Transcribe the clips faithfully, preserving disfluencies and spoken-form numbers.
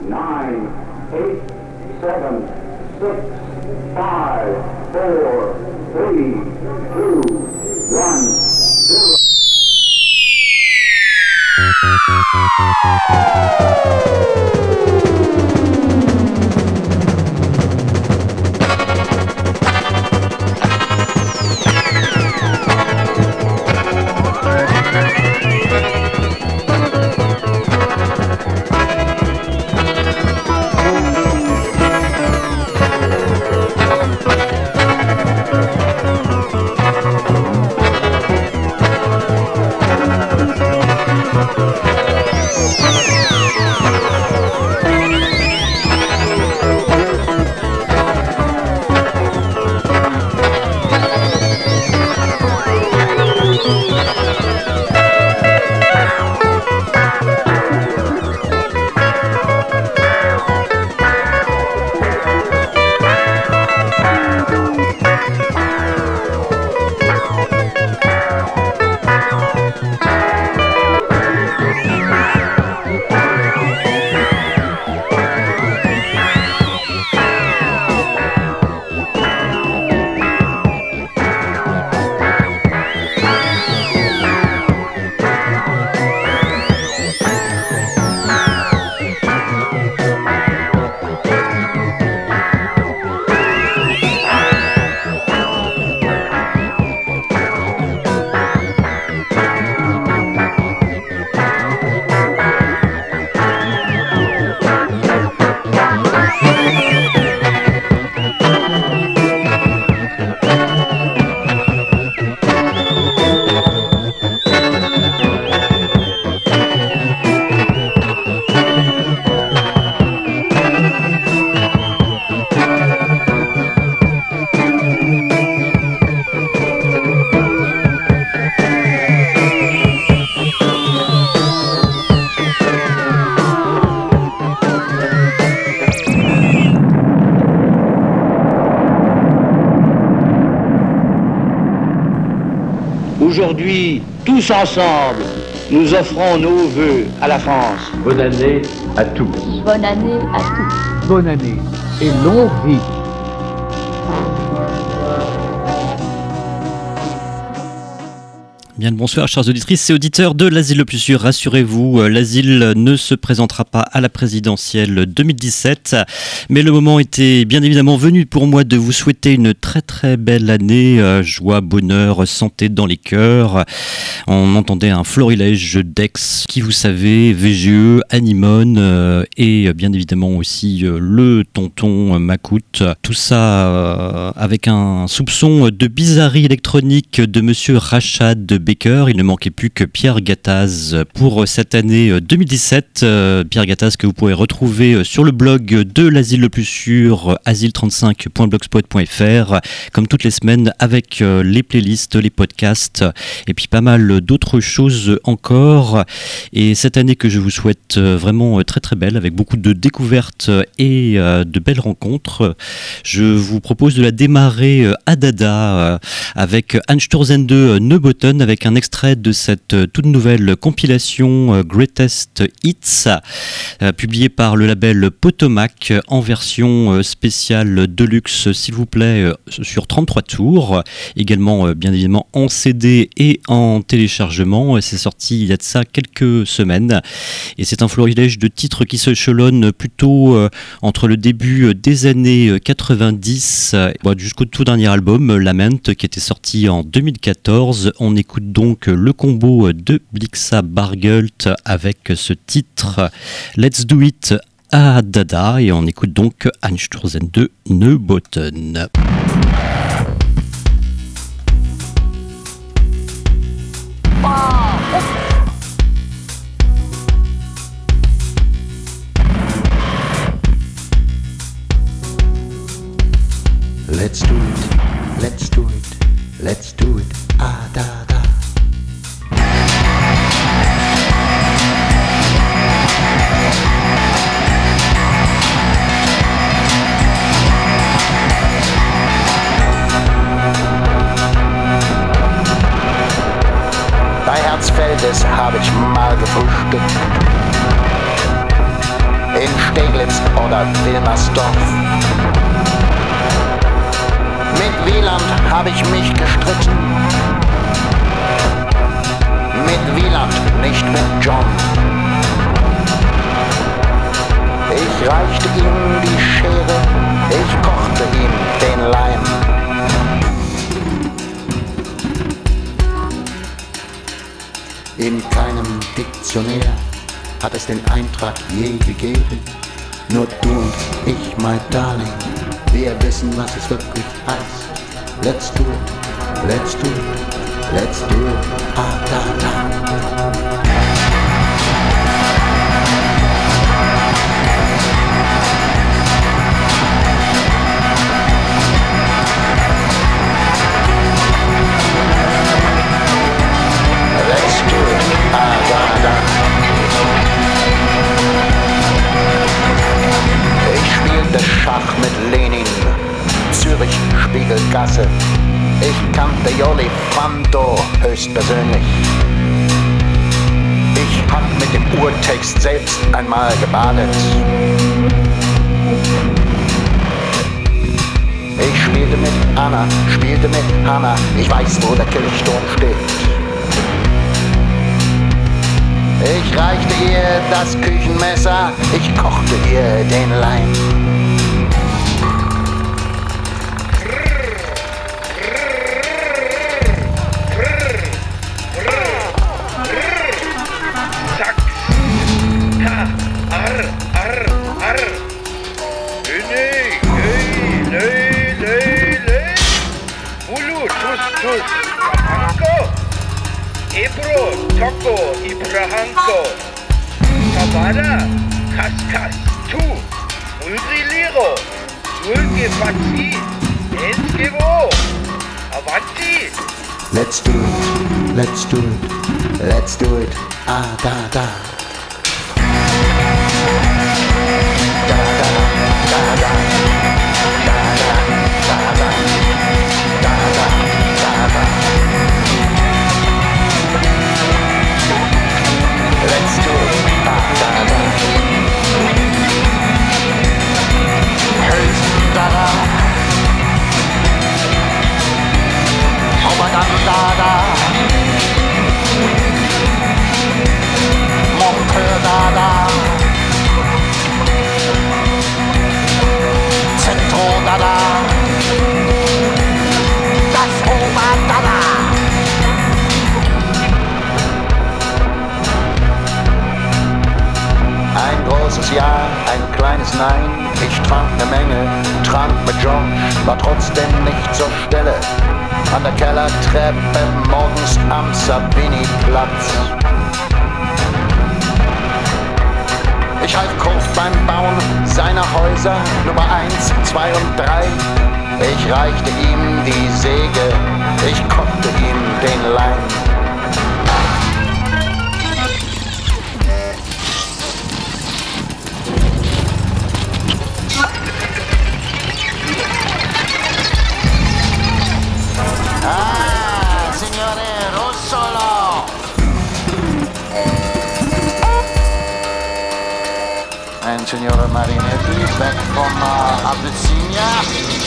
nine, eight, seven, six, five, four, three, two, one, zero. Aujourd'hui, tous ensemble, nous offrons nos vœux à la France. Bonne année à tous. Bonne année à tous. Bonne année et longue vie. Bien le bonsoir, chers auditrices et auditeurs de l'Asile le plus sûr. Rassurez-vous, l'Asile ne se présentera pas à la présidentielle deux mille dix-sept, mais le moment était bien évidemment venu pour moi de vous souhaiter une très très belle année, euh, joie, bonheur, santé dans les cœurs. On entendait un florilège d'ex qui, vous savez, V G E, Anemone euh, et bien évidemment aussi euh, le tonton Macoute. Tout ça euh, avec un soupçon de bizarrerie électronique de monsieur Rachad Becker. Il ne manquait plus que Pierre Gattaz pour cette année deux mille dix-sept. Euh, Pierre Gattaz que vous pourrez retrouver sur le blog de l'Asile le plus sûr, asile trente-cinq point blogspot point f r, comme toutes les semaines avec euh, les playlists, les podcasts et puis pas mal d'autres choses encore. Et cette année que je vous souhaite vraiment très très belle, avec beaucoup de découvertes et euh, de belles rencontres, je vous propose de la démarrer euh, à Dada euh, avec Einstürzende Neubauten, avec un extrait de cette euh, toute nouvelle compilation euh, Greatest Hits, euh, publiée par le label Potomac en version euh, spéciale deluxe, s'il vous plaît, euh, sur trente-trois tours, également euh, bien évidemment en C D et en téléchargement. C'est sorti il y a de ça quelques semaines et c'est un florilège de titres qui s'échelonnent plutôt euh, entre le début des années quatre-vingt-dix euh, jusqu'au tout dernier album Lament qui était sorti en deux mille quatorze. On écoute donc le combo de Blixa Bargelt avec ce titre Let's Do It à Dada et on écoute donc Einstürzende Neubauten. Let's do it, let's do it, let's do it, ah da da. Bei Herzfeldes habe ich mal gefrühstückt. In Steglitz oder Wilmersdorf. Mit Wieland habe ich mich gestritten. Mit Wieland, nicht mit John. Ich reichte ihm die Schere, ich kochte ihm den Leim. In keinem Diktionär hat es den Eintrag je gegeben. Nur du und ich, my darling, wir wissen, was es wirklich heißt. Let's do it, let's do it, let's do it, ah da da. Let's do it, ah da da. Ich spielte Schach mit Lenin, Zürich, Spiegelgasse. Ich kannte Jolly Fando höchstpersönlich. Ich hab mit dem Urtext selbst einmal gebadet. Ich spielte mit Anna, spielte mit Hanna. Ich weiß, wo der Kirchturm steht. Ich reichte ihr das Küchenmesser, ich kochte ihr den Leim. Ebro, Toko, Ibrahanko, Savara, Kaskas, Tu, Mulgriliro, Mulge Fatsi, Enskevo, Avanti. Let's do it, let's do it, let's do it, ah da da. Da da, da da, da da, da da, da da, da da. Let's do it, da da da. Hey, da da. Obadam da da. Monke da da. Zentro da da. Das Ober da da. Ein großes Ja, ein kleines Nein. Ich trank ne Menge, trank mit George, war trotzdem nicht zur Stelle. An der Kellertreppe morgens am Savini-Platz. Ich half Kurt beim Bauen seiner Häuser, Nummer eins, zwei und drei. Ich reichte ihm die Säge, ich kochte ihm den Leim. Ah, signore Russolo! And signora Marinetti, back from uh, Abyssinia.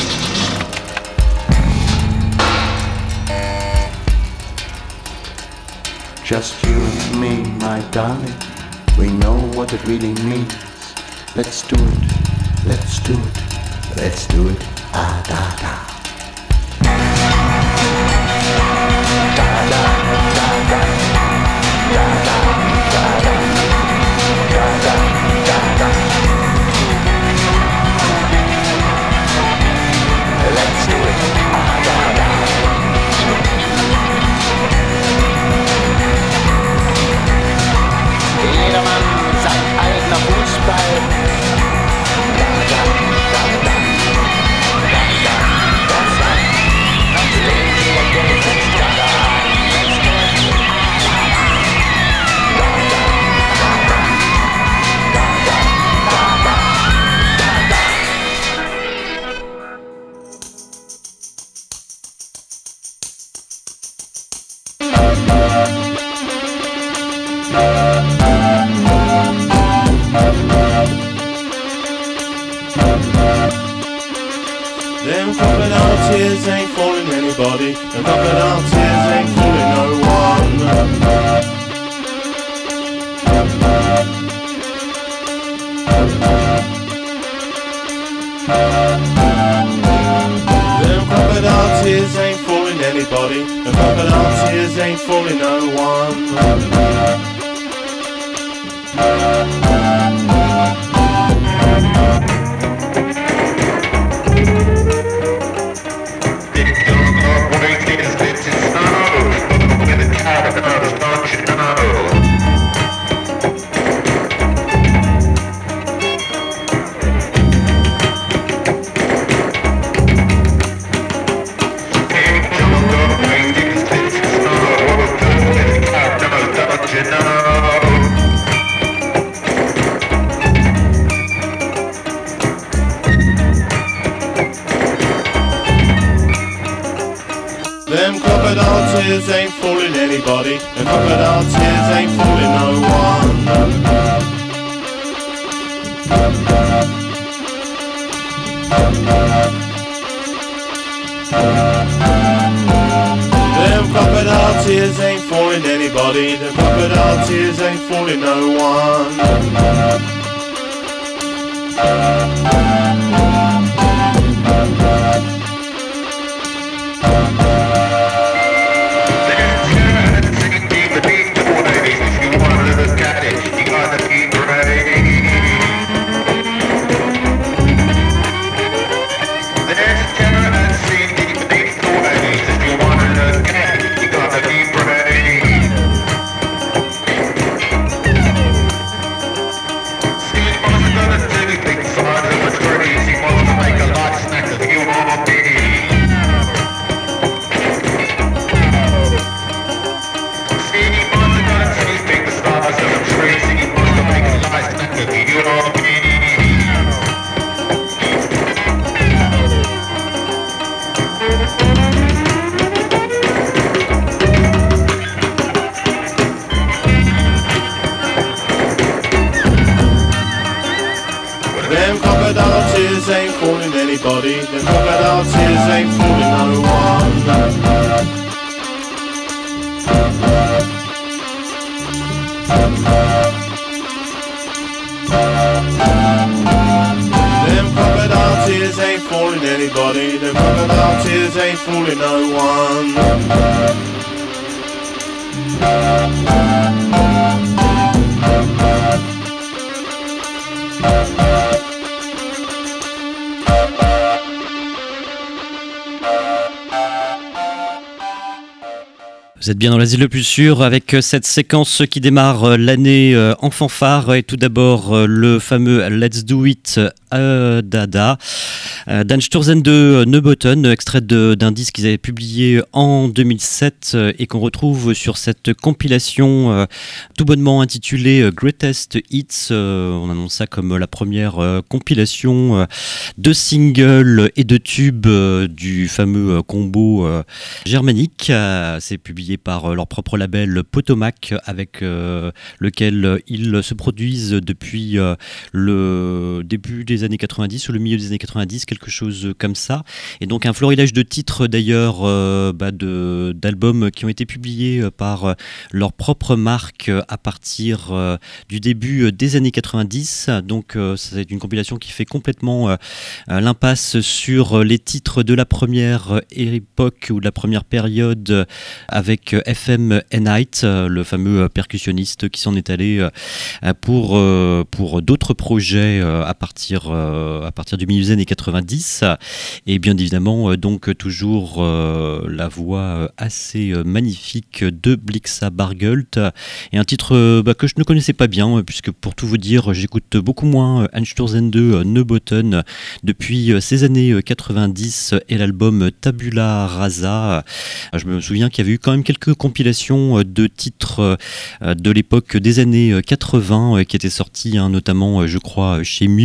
Just you and me, my darling. We know what it really means. Let's do it, let's do it, let's do it, ah da da. Let's do it. Ah, da, da. Jedermann sein eigener Fußball. Da, da, da, da. Da, da, da. crocodile tears ain't fooling anybody. Them crocodile tears ain't fooling no one. Them crocodile tears ain't fooling anybody. Them crocodile tears ain't fooling no one. Them crocodile tears ain't fooling anybody. Them crocodile tears ain't fooling no one. Them crocodile tears ain't fooling anybody. Them crocodile tears ain't fooling no one. Them crocodile tears ain't fooling anybody. Them crocodile tears ain't fooling no one. Them crocodile tears ain't fooling anybody. Them crocodile tears ain't fooling no one. Vous êtes bien dans l'asile le plus sûr avec cette séquence qui démarre l'année en fanfare et tout d'abord le fameux Let's Do It euh, Dada d'Einstürzende Neubauten, extrait de, d'un disque qu'ils avaient publié en deux mille sept et qu'on retrouve sur cette compilation euh, tout bonnement intitulée Greatest Hits. Euh, on annonce ça comme la première euh, compilation euh, de singles et de tubes euh, du fameux combo euh, germanique. Euh, c'est publié par leur propre label Potomac avec euh, lequel ils se produisent depuis euh, le début des années quatre-vingt-dix ou le milieu des années quatre-vingt-dix, quelque chose comme ça. Et donc un florilège de titres d'ailleurs euh, bah de, d'albums qui ont été publiés par leur propre marque à partir euh, du début des années quatre-vingt-dix. Donc euh, c'est une compilation qui fait complètement euh, l'impasse sur les titres de la première époque ou de la première période avec F M Enheit, le fameux percussionniste qui s'en est allé pour, pour d'autres projets à partir, à partir du milieu des années quatre-vingt-dix. Et bien évidemment, donc toujours la voix assez magnifique de Blixa Bargeld. Et un titre bah, que je ne connaissais pas bien, puisque pour tout vous dire, j'écoute beaucoup moins Einstürzende Neubauten depuis ces années quatre-vingt-dix et l'album Tabula Rasa. Je me souviens qu'il y avait eu quand même quelques compilations de titres de l'époque des années quatre-vingts qui étaient sortis, hein, notamment je crois chez Mute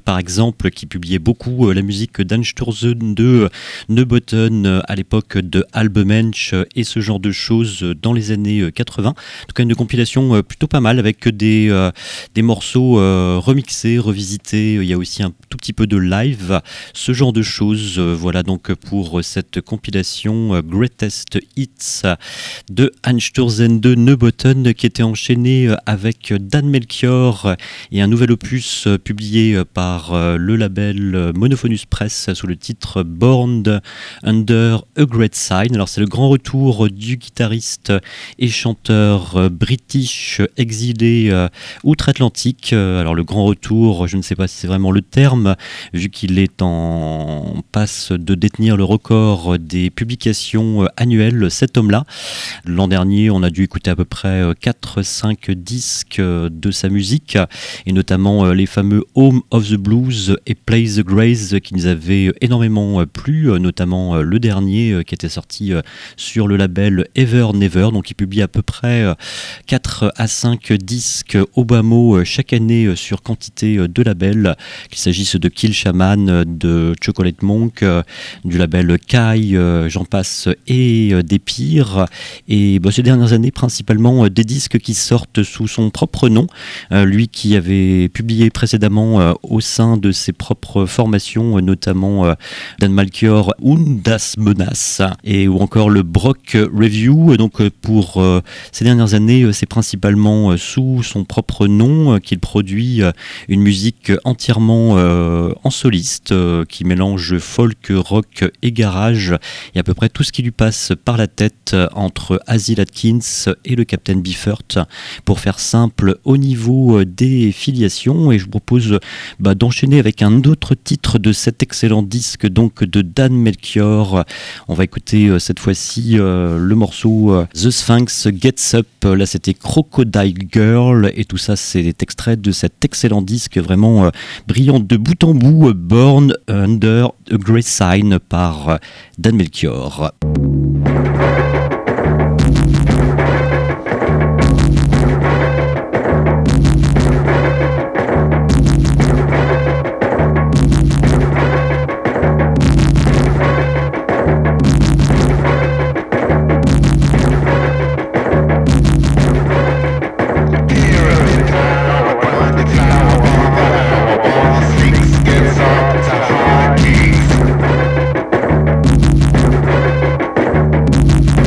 par exemple, qui publiait beaucoup euh, la musique d'Einstürzen de Neubotten euh, à l'époque de Albemensch euh, et ce genre de choses euh, dans les années euh, quatre-vingts. En tout cas, une compilation euh, plutôt pas mal avec des, euh, des morceaux euh, remixés, revisités. Il y a aussi un tout petit peu de live, ce genre de choses. Euh, voilà donc pour cette compilation euh, Greatest Hits de Einstürzen de Neubotten qui était enchaîné euh, avec Dan Melchior et un nouvel opus euh, publié euh, par euh, le label euh, Monophonus Press sous le titre Born Under a Great Sign. Alors c'est le grand retour du guitariste et chanteur euh, british exilé euh, outre-Atlantique. Euh, alors le grand retour, je ne sais pas si c'est vraiment le terme, vu qu'il est en passe de détenir le record des publications euh, annuelles, cet homme-là. L'an dernier, on a dû écouter à peu près quatre cinq disques euh, de sa musique, et notamment euh, les fameux Home of the Blues et Play the Grace qui nous avaient énormément euh, plu, euh, notamment euh, le dernier euh, qui était sorti euh, sur le label Ever Never, donc il publie à peu près euh, quatre à cinq disques au bas mot euh, chaque année euh, sur quantité euh, de labels, qu'il s'agisse de Kill Shaman, euh, de Chocolate Monk, euh, du label Kai, euh, j'en passe, et euh, des pires. Et bah, ces dernières années, principalement euh, des disques qui sortent sous son propre nom, euh, lui qui avait publié précédemment euh, au sein de ses propres formations, euh, notamment euh, Dan Melchior und das Menace, et ou encore le Brock Review. Donc euh, pour euh, ces dernières années, euh, c'est principalement euh, sous son propre nom euh, qu'il produit euh, une musique entièrement euh, en soliste, euh, qui mélange folk, rock et garage, et à peu près tout ce qui lui passe par la tête euh, entre Asil Atkins et le Captain Beefheart, pour faire simple au niveau euh, des filiations. Et je vous propose bah, d'enchaîner avec un autre titre de cet excellent disque, donc de Dan Melchior. On va écouter euh, cette fois-ci euh, le morceau euh, The Sphinx Gets Up. Là c'était Crocodile Girl, et tout ça c'est extrait de cet excellent disque vraiment euh, brillant de bout en bout, euh, Born Under a Great Sign par euh, Dan Melchior. Gets up to high keys.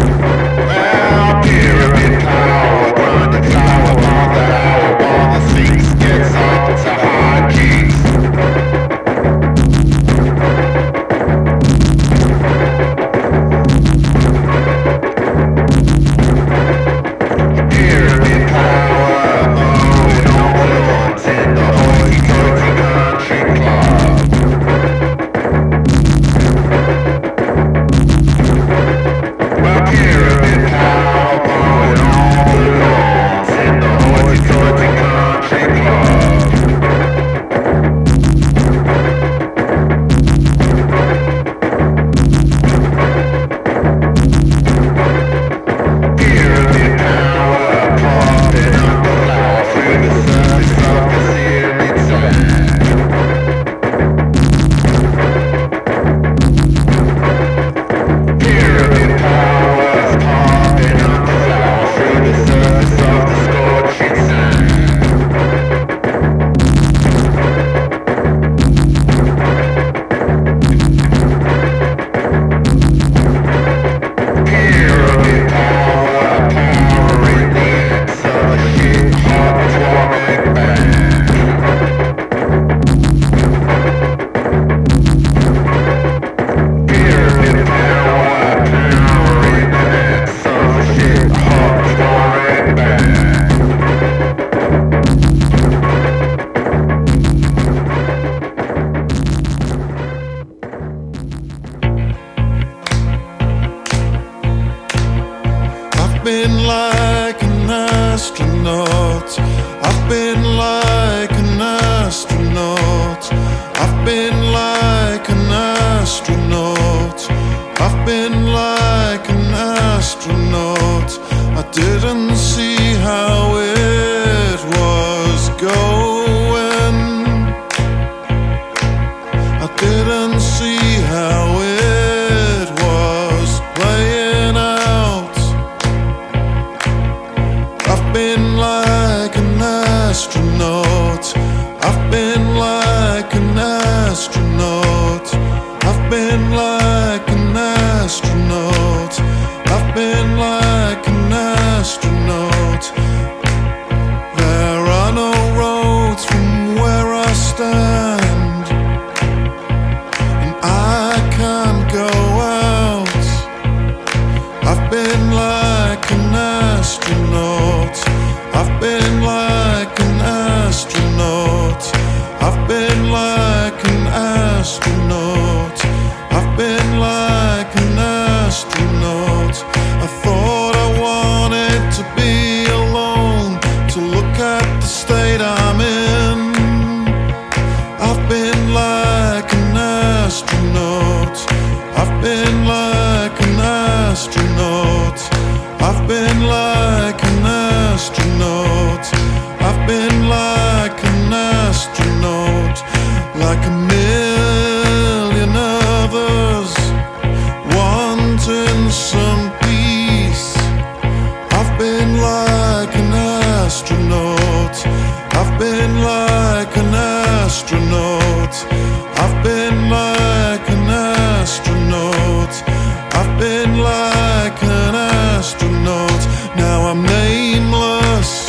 astronaut. I've been like an astronaut. I've been like an astronaut. There are no roads from where I stand, and I can't go out. I've been like an astronaut. I've been like an astronaut. I've been like an astronaut. I've been like an astronaut. I thought I wanted to be alone, to look at the state I'm in. I've been like an astronaut. I've been like an astronaut. I've been like an astronaut. I've been like an astronaut, like a million others, wanting some peace. I've been like an astronaut. I've been like an astronaut. I've been like an astronaut. I've been like an astronaut. Now I'm nameless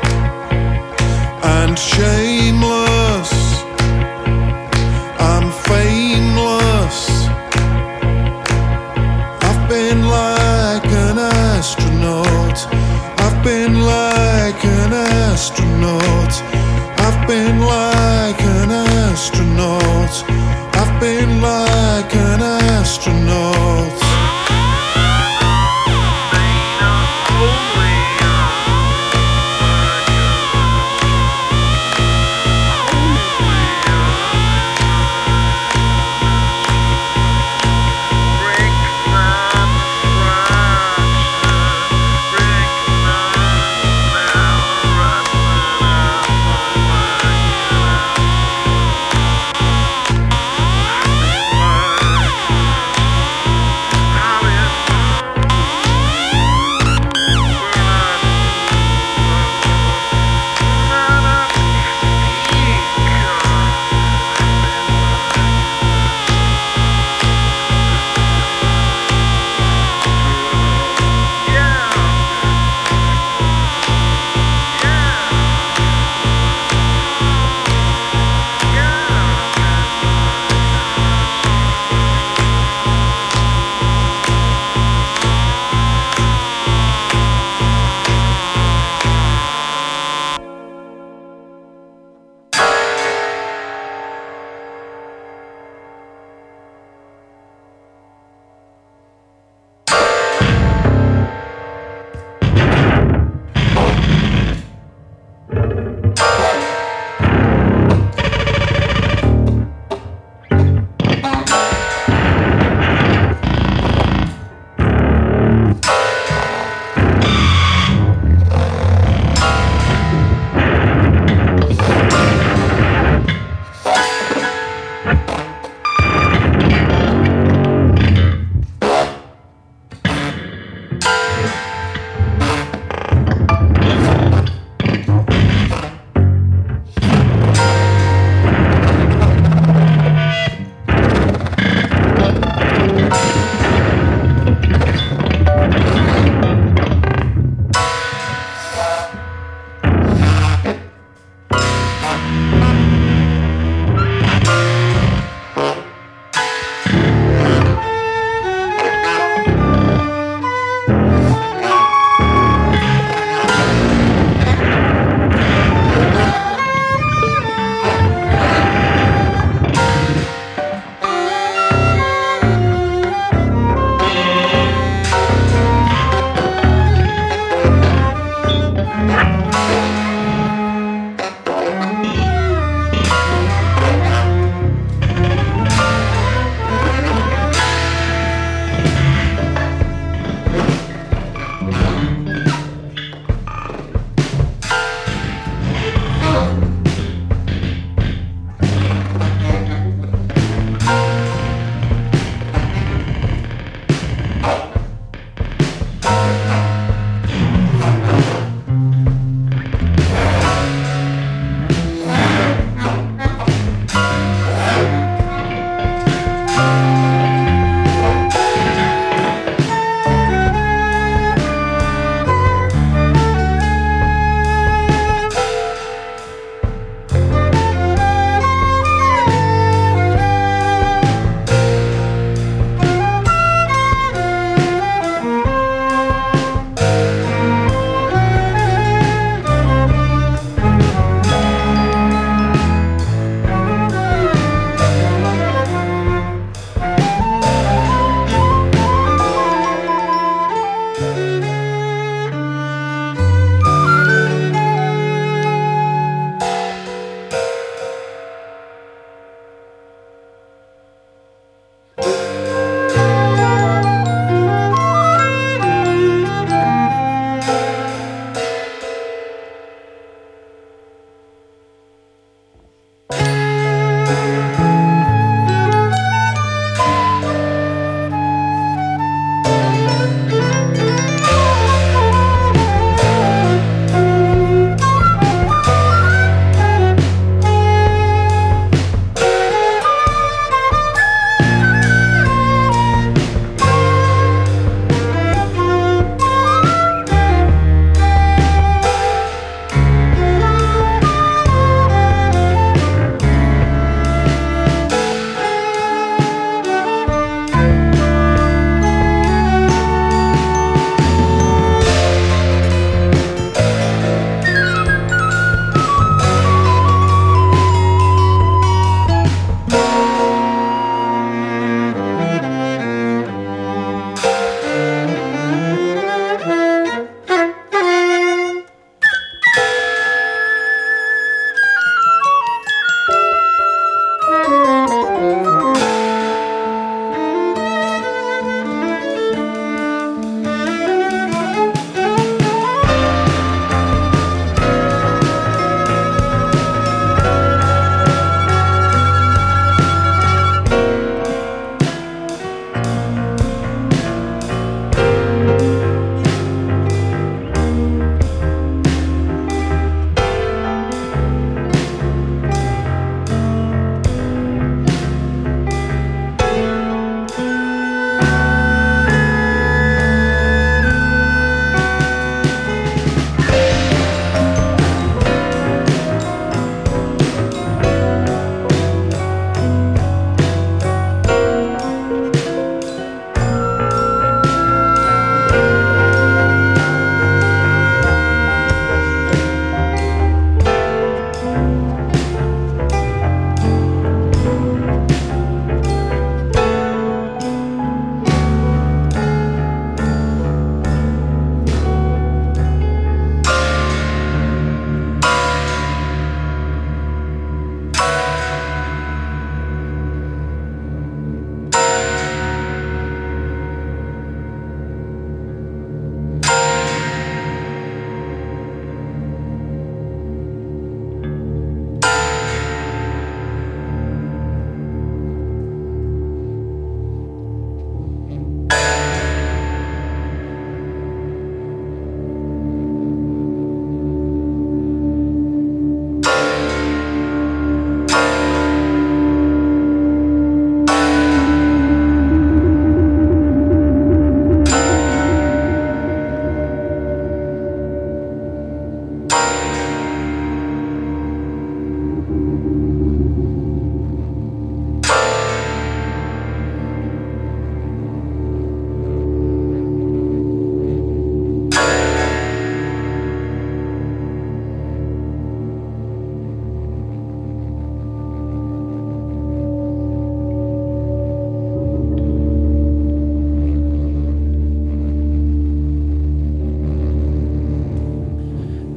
and shameless. I'm fameless. I've been like an astronaut. I've been like an astronaut. I've been like an astronaut.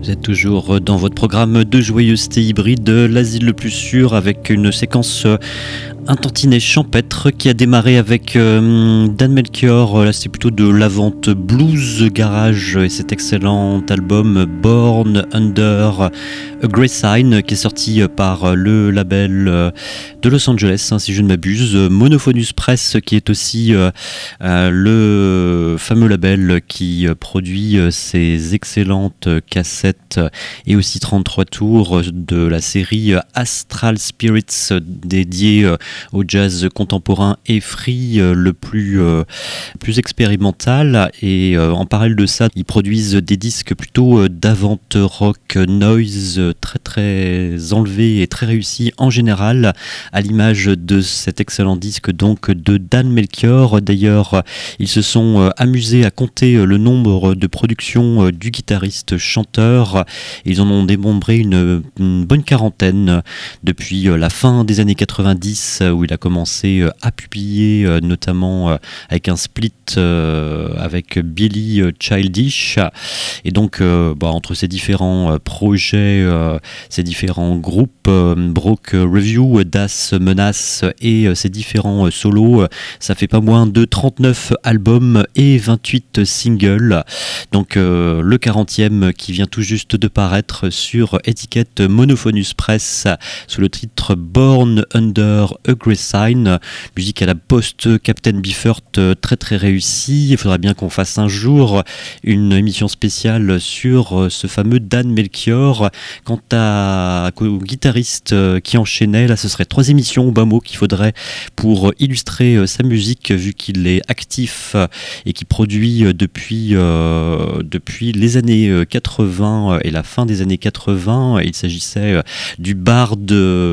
Vous êtes toujours dans votre programme de joyeuseté hybride, l'asile le plus sûr, avec une séquence un tantinet champêtre qui a démarré avec euh, Dan Melchior. Là c'était plutôt de l'avante blues garage et cet excellent album Born Under a Grey Sign qui est sorti par le label de Los Angeles, hein, si je ne m'abuse, Monophonus Press, qui est aussi euh, euh, le fameux label qui produit ces excellentes cassettes et aussi trente-trois tours de la série Astral Spirits dédiée au jazz contemporain et free euh, le plus, euh, plus expérimental. Et euh, en parallèle de ça, ils produisent des disques plutôt euh, d'avant rock noise euh, très très enlevés et très réussis en général, à l'image de cet excellent disque donc de Dan Melchior. D'ailleurs, ils se sont euh, amusés à compter euh, le nombre de productions euh, du guitariste chanteur. Ils en ont dénombré une, une bonne quarantaine depuis euh, la fin des années quatre-vingt-dix, où il a commencé à publier notamment avec un split avec Billy Childish. Et donc bah, entre ces différents projets, ces différents groupes, Broke Review, Das Menace et ces différents solos, ça fait pas moins de trente-neuf albums et vingt-huit singles. Donc le quarantième qui vient tout juste de paraître sur étiquette Monophonus Press sous le titre Born Under a Grey Sign, musique à la post Captain Beefheart, très très réussie. Il faudrait bien qu'on fasse un jour une émission spéciale sur ce fameux Dan Melchior. Quant à, au guitariste qui enchaînait, là ce serait trois émissions au bas mot qu'il faudrait pour illustrer sa musique, vu qu'il est actif et qui produit depuis, euh, depuis les années quatre-vingts et la fin des années quatre-vingts. Il s'agissait du barde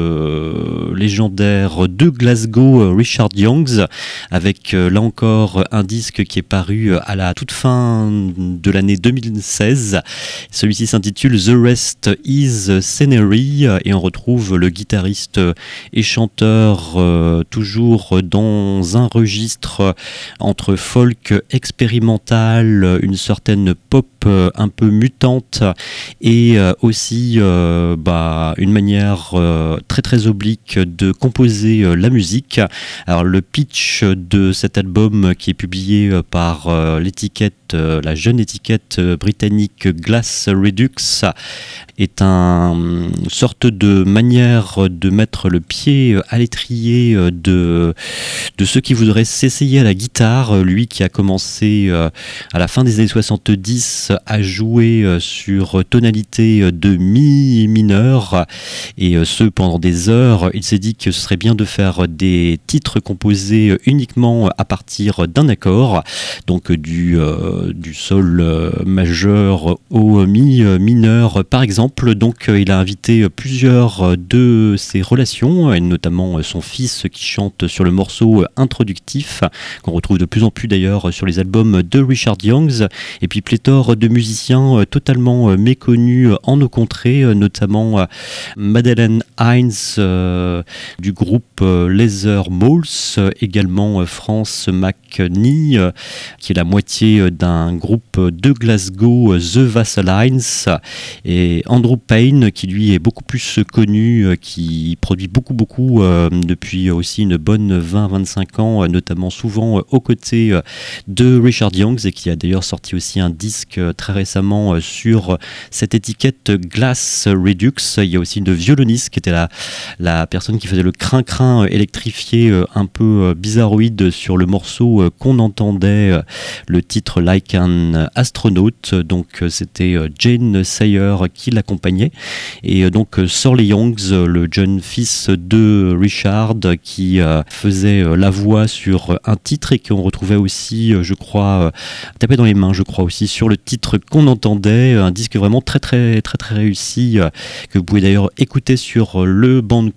légendaire de Glasgow, Richard Youngs, avec là encore un disque qui est paru à la toute fin de l'année deux mille seize. Celui-ci s'intitule The Rest is Scenery et on retrouve le guitariste et chanteur euh, toujours dans un registre entre folk expérimental, une certaine pop un peu mutante et euh, aussi euh, bah, une manière euh, très très oblique de composer euh, la musique. Alors le pitch de cet album qui est publié euh, par euh, l'étiquette, euh, la jeune étiquette euh, britannique Glass Redux, est un, une sorte de manière de mettre le pied à l'étrier de, de ceux qui voudraient s'essayer à la guitare. Lui qui a commencé euh, à la fin des années soixante-dix à jouer euh, sur tonalité de mi mineur, et euh, ce pendant des heures. Il s'est dit que ce serait bien de faire des titres composés uniquement à partir d'un accord, donc du, euh, du sol euh, majeur au mi euh, mineur par exemple. Donc euh, il a invité plusieurs de ses relations, et notamment son fils qui chante sur le morceau introductif, qu'on retrouve de plus en plus d'ailleurs sur les albums de Richard Youngs, et puis pléthore de musiciens totalement méconnus en nos contrées, notamment Madeleine Hines euh, du groupe Leather Moles, également France McNee, euh, qui est la moitié d'un groupe de Glasgow, The Vassalines, et Andrew Payne qui lui est beaucoup plus connu, euh, qui produit beaucoup beaucoup euh, depuis aussi une bonne vingt à vingt-cinq ans, euh, notamment souvent euh, aux côtés euh, de Richard Youngs, et qui a d'ailleurs sorti aussi un disque euh, très récemment euh, sur cette étiquette Glass Redux. Il y a aussi une violoniste qui était la, la personne qui faisait le crin-crin électrifié euh, un peu euh, bizarroïde sur le morceau euh, qu'on entendait, euh, le titre Like an Astronaut. Donc euh, c'était euh, Jane Sayer qui l'accompagnait, et euh, donc euh, Sorley Youngs, euh, le jeune fils de Richard, qui euh, faisait euh, la voix sur un titre et qu'on retrouvait aussi, euh, je crois, euh, taper dans les mains, je crois aussi sur le titre qu'on entendait. Un disque vraiment très très très très réussi, euh, que vous pouvez d'ailleurs écouter sur le Bandcamp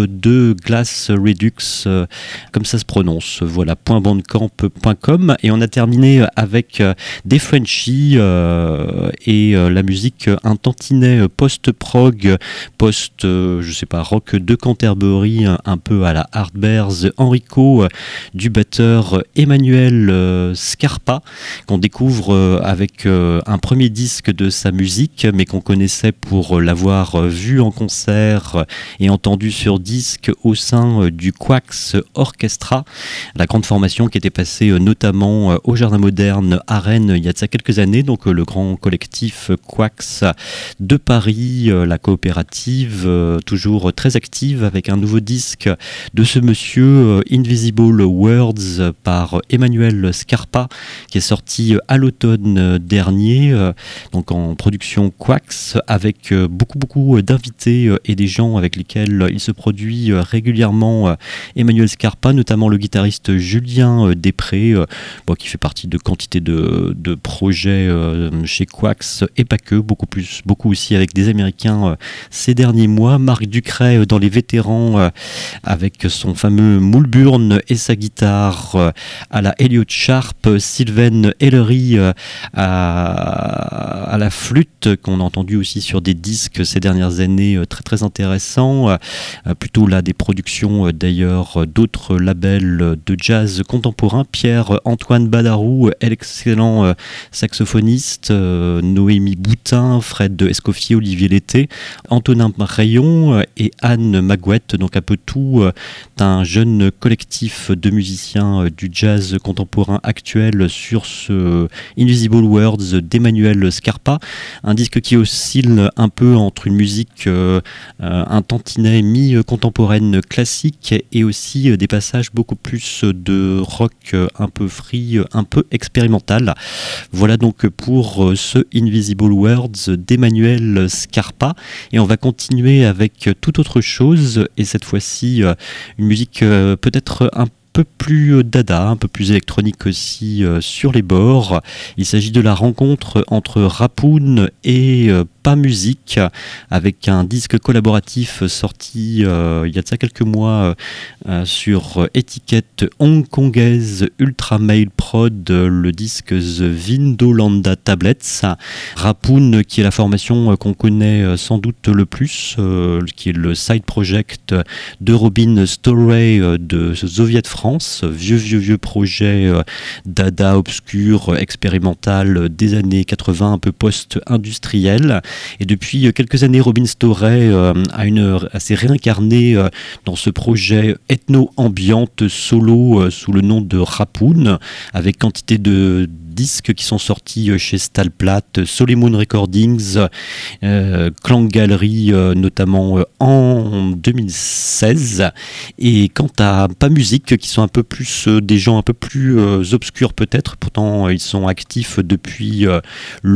de Glass Redux, euh, comme ça se prononce. Voilà, .bandcamp point com. Et on a terminé avec euh, des Frenchies euh, et euh, la musique un tantinet post-prog, post, euh, je sais pas, rock de Canterbury, un, un peu à la Hardbears Enrico, euh, du batteur Emmanuel euh, Scarpa, qu'on découvre euh, avec euh, un premier disque de sa musique, mais qu'on connaissait pour l'avoir vu en concert et entendu sur disque au sein du Quacks Orchestra, la grande formation qui était passée notamment au Jardin Moderne à Rennes il y a de ça quelques années, donc le grand collectif Quacks de Paris, la coopérative toujours très active avec un nouveau disque de ce monsieur Invisible Words par Emmanuel Scarpa qui est sorti à l'automne dernier, donc en production Quacks, avec beaucoup beaucoup d'invités et des gens avec lesquels il se produit régulièrement. Emmanuel Scarpa, notamment le guitariste Julien Després, bon, qui fait partie de quantité de, de projets chez Quacks et pas que, beaucoup plus, beaucoup aussi avec des Américains ces derniers mois. Marc Ducret dans les vétérans avec son fameux Moulburn et sa guitare à la Elliott Sharp, Sylvain Ellery à, à la flûte, qu'on a entendu aussi sur des disques ces dernières années très très intéressants, plutôt là des productions d'ailleurs d'autres labels de jazz contemporain. Pierre-Antoine Badarou, l'excellent saxophoniste, Noémie Boutin, Fred Escoffier, Olivier Lété, Antonin Rayon et Anne Magouette, donc un peu tout un jeune collectif de musiciens du jazz contemporain actuel sur ce Invisible Words d'Emmanuel Scarpa, un disque qui oscille un peu entre une musique euh, un tantinet mi-contemporaine classique et aussi des passages beaucoup plus de rock un peu free, un peu expérimental. Voilà donc pour ce Invisible Words d'Emmanuel Scarpa, et on va continuer avec toute autre chose, et cette fois-ci une musique peut-être un peu un peu plus dada, un peu plus électronique aussi euh, sur les bords. Il s'agit de la rencontre entre Rapoon et euh, Pas Musique, avec un disque collaboratif sorti euh, il y a de ça quelques mois euh, sur étiquette hongkongaise Ultra Mail Prod, le disque The Vindolanda Tablets. Rapoon, qui est la formation qu'on connaît sans doute le plus, euh, qui est le side project de Robin Storey euh, de Soviet France. Vieux, vieux, vieux projet euh, dada, obscur, expérimental des années quatre-vingts, un peu post-industriel. Et depuis quelques années, Robin Storey euh, a une, s'est réincarné euh, dans ce projet ethno-ambiante solo euh, sous le nom de Rapoon, avec quantité de disques qui sont sortis chez Stalplatte, Solomon Recordings, euh, Clan Gallery euh, notamment euh, en deux mille seize. Et quant à Pas Musique, qui sont un peu plus euh, des gens un peu plus euh, obscurs peut-être, pourtant euh, ils sont actifs depuis euh,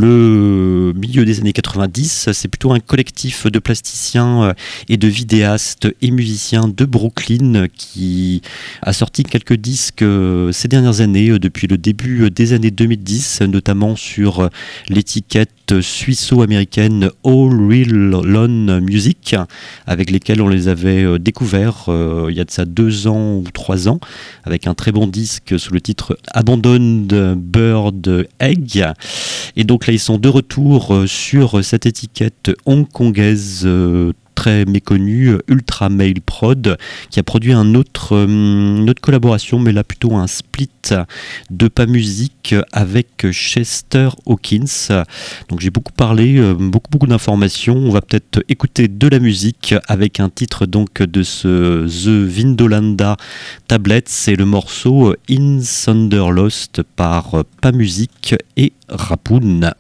le milieu des années quatre-vingt-dix. C'est plutôt un collectif de plasticiens euh, et de vidéastes et musiciens de Brooklyn qui a sorti quelques disques euh, ces dernières années, euh, depuis le début des années deux mille dix, notamment sur l'étiquette suisse-américaine All Real Lone Music, avec lesquels on les avait découverts euh, il y a de ça deux ans ou trois ans, avec un très bon disque sous le titre Abandoned Bird Egg. Et donc là, ils sont de retour sur cette étiquette hongkongaise euh, très méconnu, Ultra Mail Prod, qui a produit un autre, euh, une autre collaboration, mais là plutôt un split de Pas Musique avec Chester Hawkins. Donc j'ai beaucoup parlé, euh, beaucoup beaucoup d'informations. On va peut-être écouter de la musique avec un titre donc de ce The Vindolanda Tablets, c'est le morceau In Thunderlost par Pas Musique et Rapoon.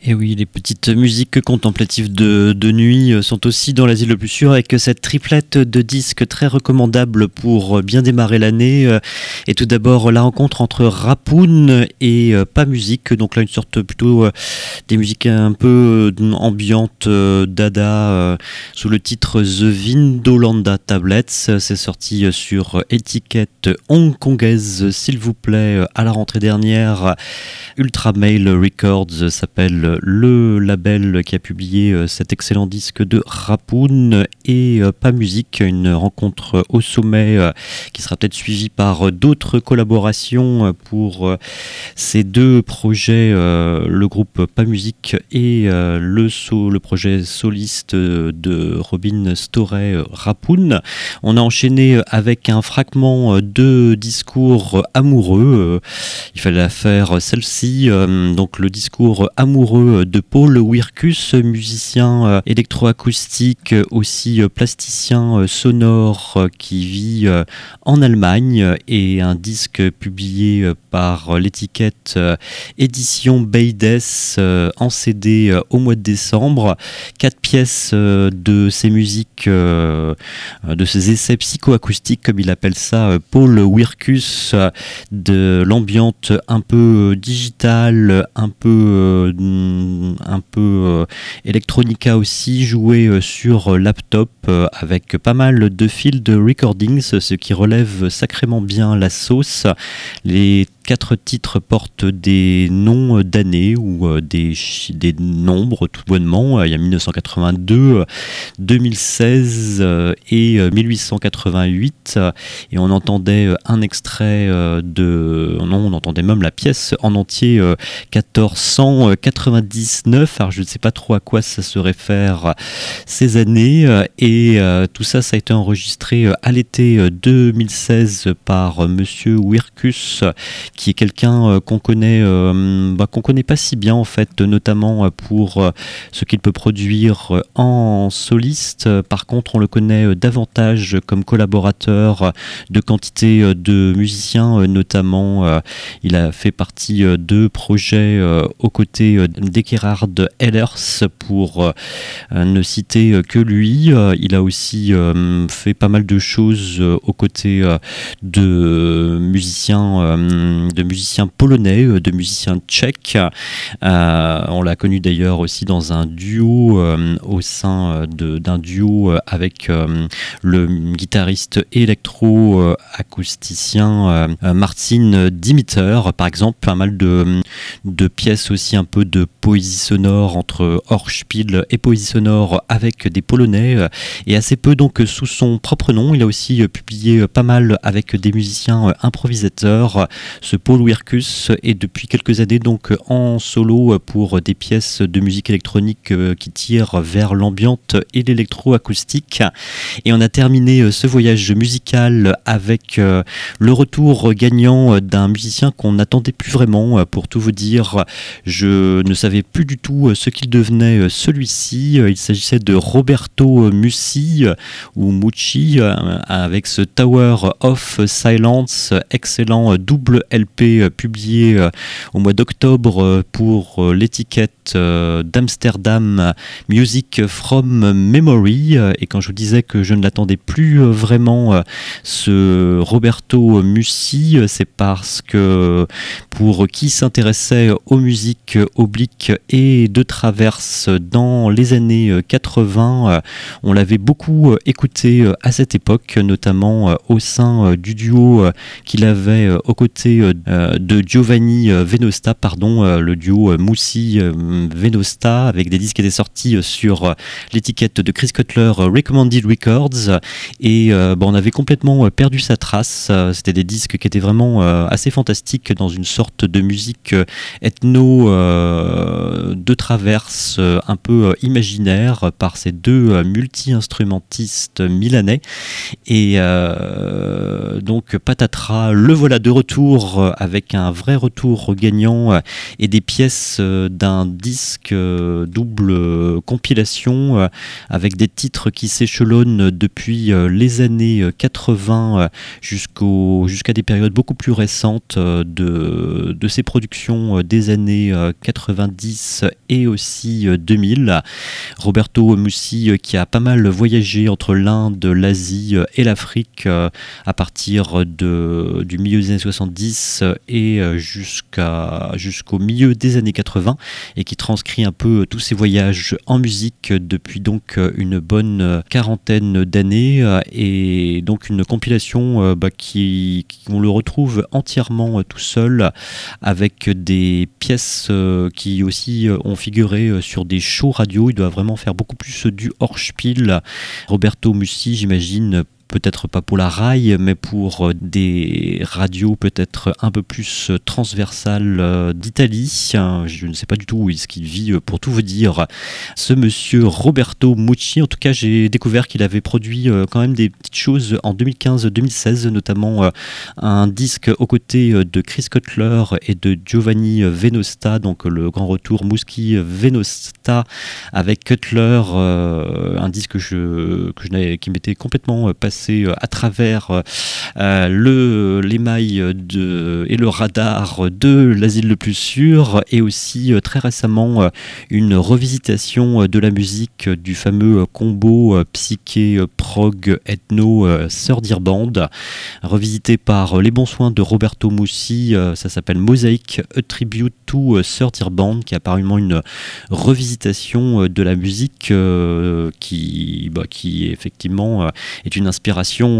Et oui, les petites musiques contemplatives de, de nuit sont aussi dans l'asile le plus sûr, avec cette triplette de disques très recommandables pour bien démarrer l'année. Et tout d'abord, la rencontre entre Rapoon et Pas Musique, donc là une sorte plutôt des musiques un peu ambiantes, dada, sous le titre The Vindolanda Tablets. C'est sorti sur étiquette hongkongaise, s'il vous plaît, à la rentrée dernière. Ultra Mail Records s'appelle le label qui a publié cet excellent disque de Rapoon, et Pas Musique, une rencontre au sommet qui sera peut-être suivie par d'autres collaborations pour ces deux projets, le groupe Pas Musique et le, so, le projet soliste de Robin Storey, Rapoon. On a enchaîné avec un fragment de discours amoureux, il fallait la faire celle-ci, donc le discours amoureux de Paul Wirkus, musicien électroacoustique, aussi plasticien sonore, qui vit en Allemagne, et un disque publié par l'étiquette Édition Beides en C D au mois de décembre. Quatre pièces de ces musiques, de ces essais psychoacoustiques, comme il appelle ça, Paul Wirkus, de l'ambiance un peu digitale, un peu un peu electronica aussi, joué sur laptop avec pas mal de field recordings, ce qui relève sacrément bien la sauce. Les quatre titres portent des noms d'années ou des, des nombres tout bonnement. Il y a mille neuf cent quatre-vingt-deux, deux mille seize et mille huit cent quatre-vingt-huit, et on entendait un extrait de... Non, on entendait même la pièce en entier, quatorze cent quatre-vingt-dix-neuf. Alors je ne sais pas trop à quoi ça se réfère ces années, et tout ça, ça a été enregistré à l'été deux mille seize par Monsieur Wirkus, qui est quelqu'un qu'on connaît, euh, bah, qu'on connaît pas si bien en fait, notamment pour euh, ce qu'il peut produire en soliste. Par contre, on le connaît davantage comme collaborateur de quantité de musiciens, notamment euh, il a fait partie de projets euh, aux côtés d'Ekerhard Ehlers, pour euh, ne citer que lui. Il a aussi euh, fait pas mal de choses aux côtés euh, de musiciens euh, de musiciens polonais, de musiciens tchèques. Euh, on l'a connu d'ailleurs aussi dans un duo, euh, au sein de, d'un duo avec euh, le guitariste électro-acousticien euh, Martin Dimiter, par exemple. Pas mal de, de pièces aussi, un peu de poésie sonore entre Hörspiel et poésie sonore avec des polonais, et assez peu donc sous son propre nom. Il a aussi publié pas mal avec des musiciens improvisateurs. Ce Paul Wirkus est depuis quelques années donc en solo pour des pièces de musique électronique qui tirent vers l'ambiante et l'électroacoustique. Et on a terminé ce voyage musical avec le retour gagnant d'un musicien qu'on n'attendait plus vraiment. Pour tout vous dire, je ne savais plus du tout ce qu'il devenait, celui-ci. Il s'agissait de Roberto Mussi, ou Mucci, avec ce Tower of Silence, excellent double L P publié au mois d'octobre pour l'étiquette d'Amsterdam Music from Memory. Et quand je vous disais que je ne l'attendais plus vraiment, ce Roberto Mussi, c'est parce que pour qui s'intéressait aux musiques obliques et de traverse dans les années quatre-vingts, on l'avait beaucoup écouté à cette époque, notamment au sein du duo qu'il avait aux côtés de Giovanni Venosta, pardon, le duo Mussi-Venosta, avec des disques qui étaient sortis sur l'étiquette de Chris Cutler Recommended Records. Et bon, on avait complètement perdu sa trace. C'était des disques qui étaient vraiment assez fantastiques, dans une sorte de musique ethno de traverse, un peu imaginaire, par ces deux multi-instrumentistes milanais. Et euh, donc patatras, le voilà de retour retour, avec un vrai retour gagnant et des pièces d'un disque double compilation avec des titres qui s'échelonnent depuis les années quatre-vingts jusqu'au, jusqu'à des périodes beaucoup plus récentes de, de ces productions des années quatre-vingt-dix et aussi deux mille. Roberto Mussi qui a pas mal voyagé entre l'Inde, l'Asie et l'Afrique à partir de, du milieu des années soixante-dix et jusqu'à, jusqu'au milieu des années quatre-vingts et qui transcrit un peu tous ces voyages en musique depuis donc une bonne quarantaine d'années et donc une compilation bah, qui, qui on le retrouve entièrement tout seul avec des pièces qui aussi ont figuré sur des shows radio. Il doit vraiment faire beaucoup plus du hors-spiel. Roberto Mussi, j'imagine, peut-être pas pour la rail, mais pour des radios peut-être un peu plus transversales d'Italie. Je ne sais pas du tout où est-ce qu'il vit, pour tout vous dire. Ce monsieur Roberto Mussi, en tout cas, j'ai découvert qu'il avait produit quand même des petites choses en deux mille quinze deux mille seize, notamment un disque aux côtés de Chris Cutler et de Giovanni Venosta, donc le grand retour Muschi Venosta avec Cutler, un disque que je, que je n'avais, qui m'était complètement passé à travers euh, le, l'émail de, et le radar de l'Asile le plus sûr, et aussi euh, très récemment euh, une revisitation de la musique du fameux combo euh, psyché prog ethno euh, Sir Dear Band, revisité par les bons soins de Roberto Mussi. Euh, ça s'appelle Mosaic, A Tribute to Sir Dear Band, qui est apparemment une revisitation de la musique euh, qui, bah, qui effectivement euh, est une inspiration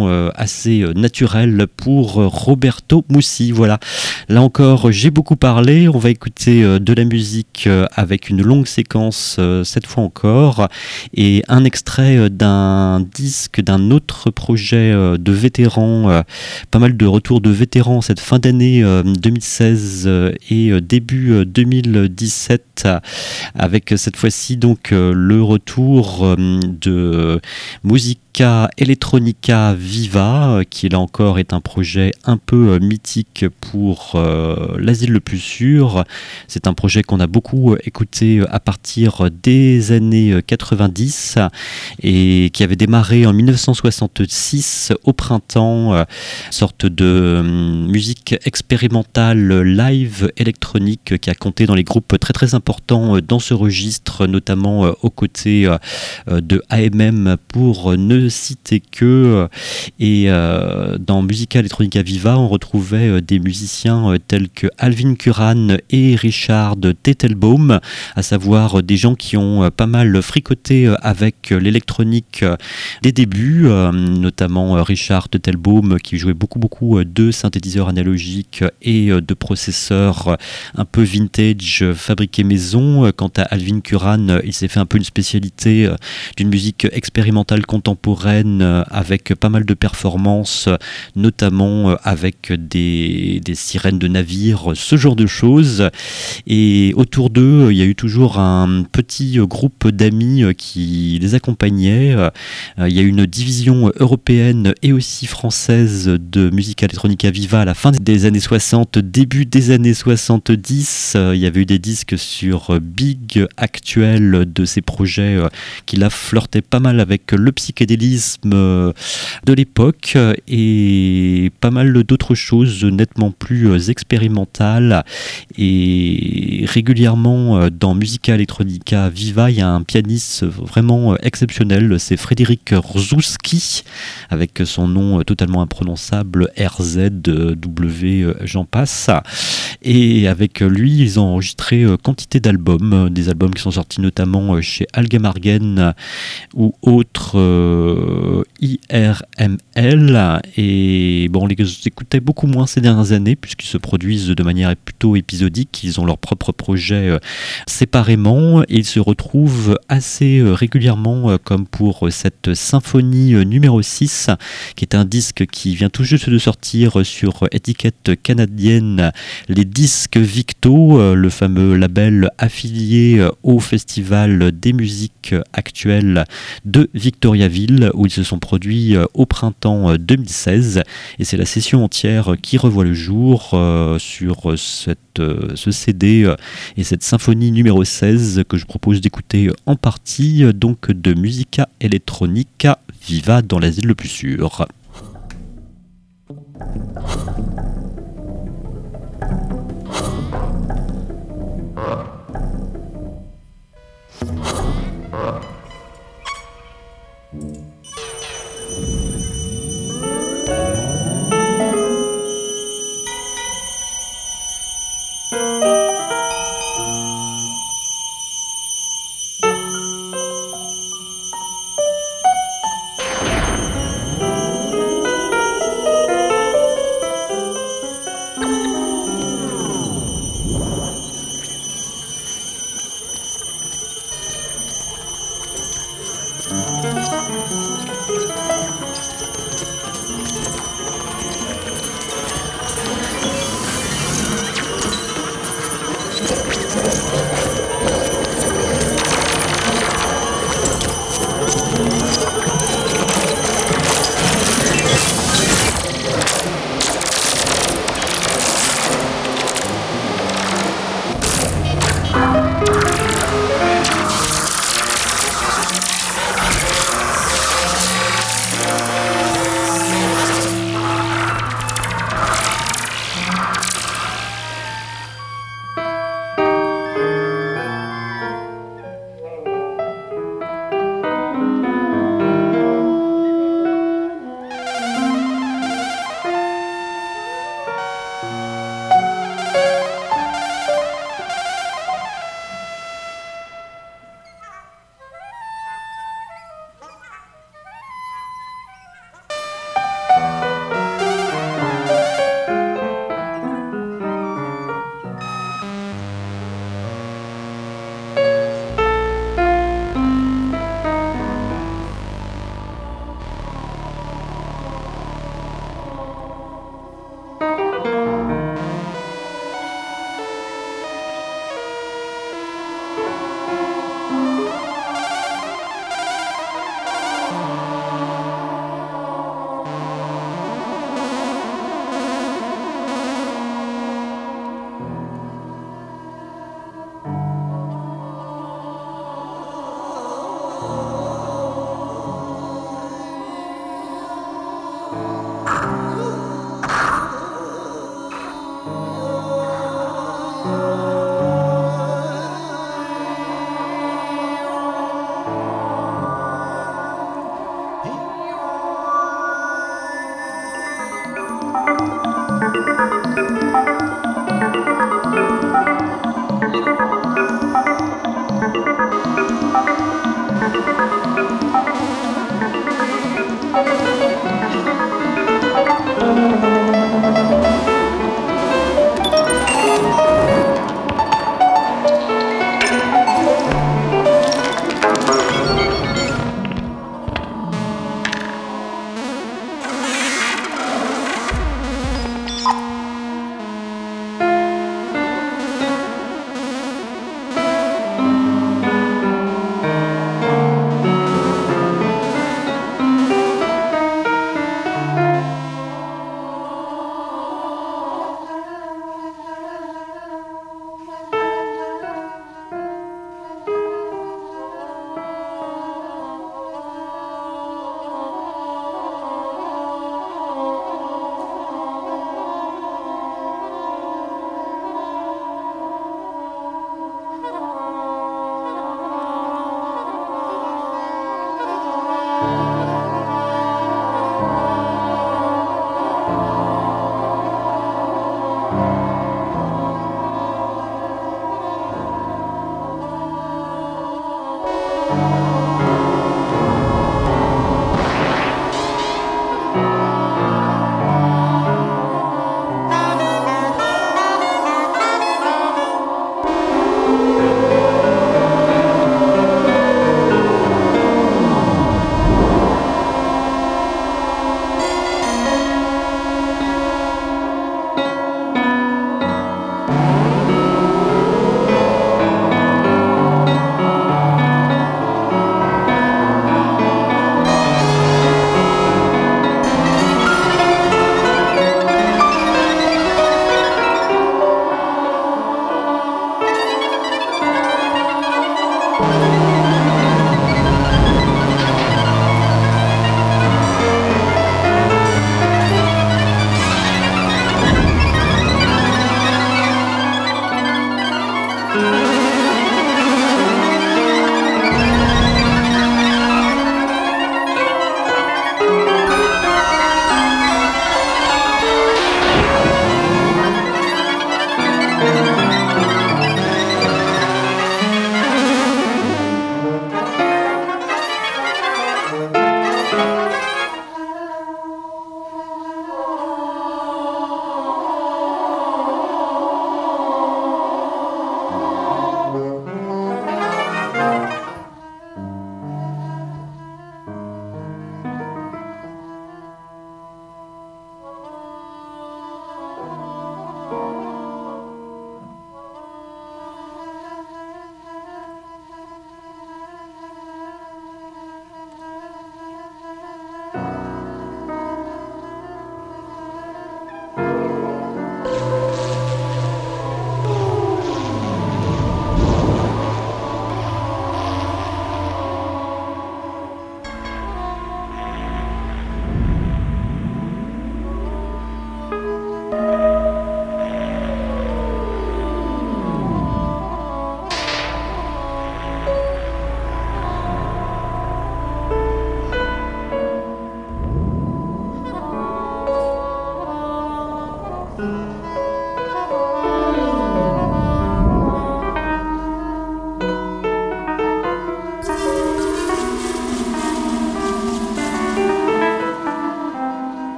assez naturelle pour Roberto Mussi. Voilà, là encore j'ai beaucoup parlé, on va écouter de la musique avec une longue séquence cette fois encore, et un extrait d'un disque d'un autre projet de vétérans, pas mal de retours de vétérans cette fin d'année deux mille seize et début deux mille dix-sept, avec cette fois-ci donc le retour de musique Electronica Viva, qui là encore est un projet un peu mythique pour euh, l'Asile le plus sûr. C'est un projet qu'on a beaucoup écouté à partir des années quatre-vingt-dix et qui avait démarré en mille neuf cent soixante-six au printemps, euh, sorte de euh, musique expérimentale live électronique qui a compté dans les groupes très très importants dans ce registre, notamment euh, aux côtés euh, de A M M pour ne citer que, et euh, dans Musica Electronica Viva on retrouvait euh, des musiciens euh, tels que Alvin Curran et Richard Tettelbaum, à savoir euh, des gens qui ont euh, pas mal fricoté euh, avec euh, l'électronique euh, des débuts, euh, notamment euh, Richard Tettelbaum qui jouait beaucoup beaucoup euh, de synthétiseurs analogiques et euh, de processeurs euh, un peu vintage euh, fabriqués maison. Quant à Alvin Curran, euh, il s'est fait un peu une spécialité euh, d'une musique expérimentale contemporaine avec pas mal de performances, notamment avec des, des sirènes de navires, ce genre de choses. Et autour d'eux, il y a eu toujours un petit groupe d'amis qui les accompagnait. Il y a eu une division européenne et aussi française de Musica Electronica Viva à la fin des années soixante, début des années soixante-dix. Il y avait eu des disques sur Big Actuel de ces projets qui là flirtaient pas mal avec le psychédélisme de l'époque et pas mal d'autres choses nettement plus expérimentales. Et régulièrement dans Musica Electronica Viva, il y a un pianiste vraiment exceptionnel, c'est Frédéric Rzouski, avec son nom totalement imprononçable, R Z W, j'en passe. Et avec lui, ils ont enregistré quantité d'albums, des albums qui sont sortis notamment chez Algemargen ou autres euh, I R M L. Et bon, on les écoutait beaucoup moins ces dernières années puisqu'ils se produisent de manière plutôt épisodique. Ils ont leurs propres projets euh, séparément et ils se retrouvent assez euh, régulièrement, euh, comme pour cette symphonie euh, numéro six, qui est un disque qui vient tout juste de sortir sur étiquette canadienne, les disques Victo, euh, le fameux label affilié euh, au Festival des musiques actuelles de Victoriaville. Brésil où ils se sont produits euh, au printemps euh, deux mille seize et c'est la session entière qui revoit le jour euh, sur cette, euh, ce C D euh, et cette symphonie numéro seize que je propose d'écouter en partie euh, donc de Musica Electronica Viva dans l'asile le plus sûr.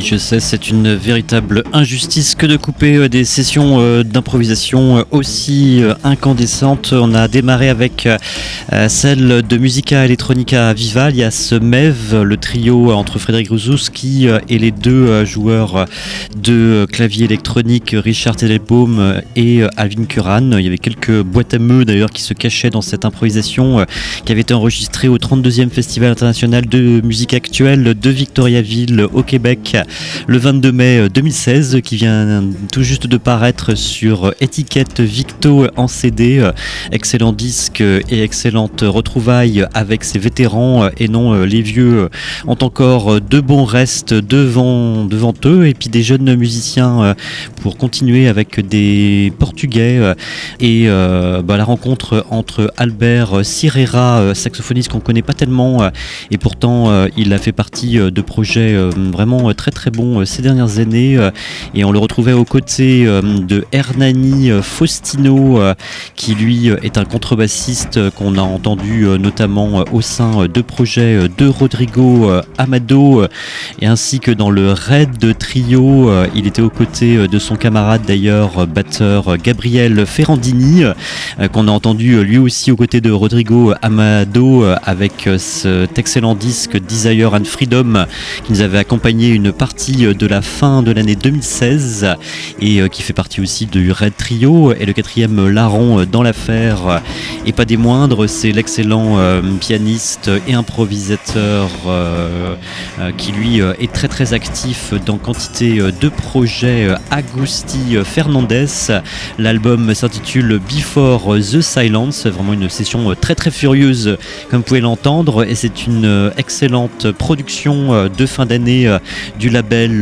Je sais, c'est une véritable injustice que de couper des sessions d'improvisation aussi incandescentes. On a démarré avec celle de Musica Electronica Viva, alias Mev, le trio entre Frédéric Rouzouski et les deux joueurs de clavier électronique Richard Tedelbaum et Alvin Curran. Il y avait quelques boîtes à meux d'ailleurs qui se cachaient dans cette improvisation qui avait été enregistrée au trente-deuxième Festival international de musique actuelle de Victoriaville au Québec le vingt-deux mai deux mille seize, qui vient tout juste de paraître sur étiquette Victo en C D. Excellent disque et excellente retrouvaille avec ses vétérans et non les vieux ont encore de bons restes devant, devant eux, et puis des jeunes musiciens pour continuer avec des Portugais et euh, bah, la rencontre entre Albert Cirera, saxophoniste qu'on connaît pas tellement et pourtant euh, il a fait partie de projets euh, vraiment très très bons ces dernières années, euh, et on le retrouvait aux côtés euh, de Hernani Faustino euh, qui lui est un contrebassiste qu'on a entendu euh, notamment au sein de projets de Rodrigo euh, Amado, euh, et ainsi que dans le Red Trio. Euh, il était aux côtés de son camarade d'ailleurs batteur Gabriel Ferrandini, euh, qu'on a entendu lui aussi aux côtés de Rodrigo Amado euh, avec cet excellent disque Desire and Freedom qui nous avait accompagné une partie de la fin de l'année deux mille seize et qui fait partie aussi du Red Trio. Et le quatrième larron dans l'affaire, et pas des moindres, c'est l'excellent euh, pianiste et improvisateur euh, euh, qui lui euh, est très très actif dans quantité de projets, euh, Agusti Fernandez. L'album s'intitule Before the Silence, vraiment une session très très furieuse comme vous pouvez l'entendre, et c'est une excellente production de fin d'année du label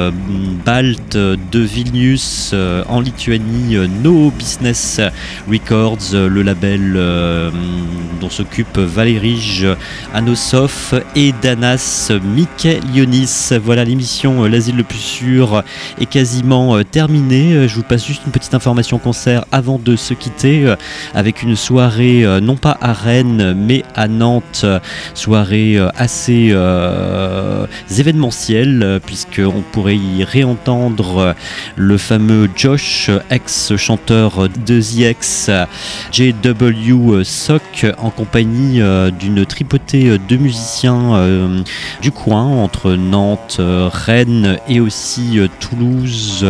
Balt de Vilnius en Lituanie, No Business Records, le label dont s'occupe Valérij Anosov et Danas Mikelionis. Voilà, l'émission L'Asile le plus sûr est quasiment terminée. Je vous passe juste une petite information concert avant de se quitter avec une soirée non pas à Rennes mais à Nantes, soirée assez euh, événementielle puisqu'on pourrait y réentendre le fameux Josh, ex-chanteur de The X, J W Sock, en compagnie d'une tripotée de musiciens euh, du coin entre Nantes, Rennes et aussi Toulouse,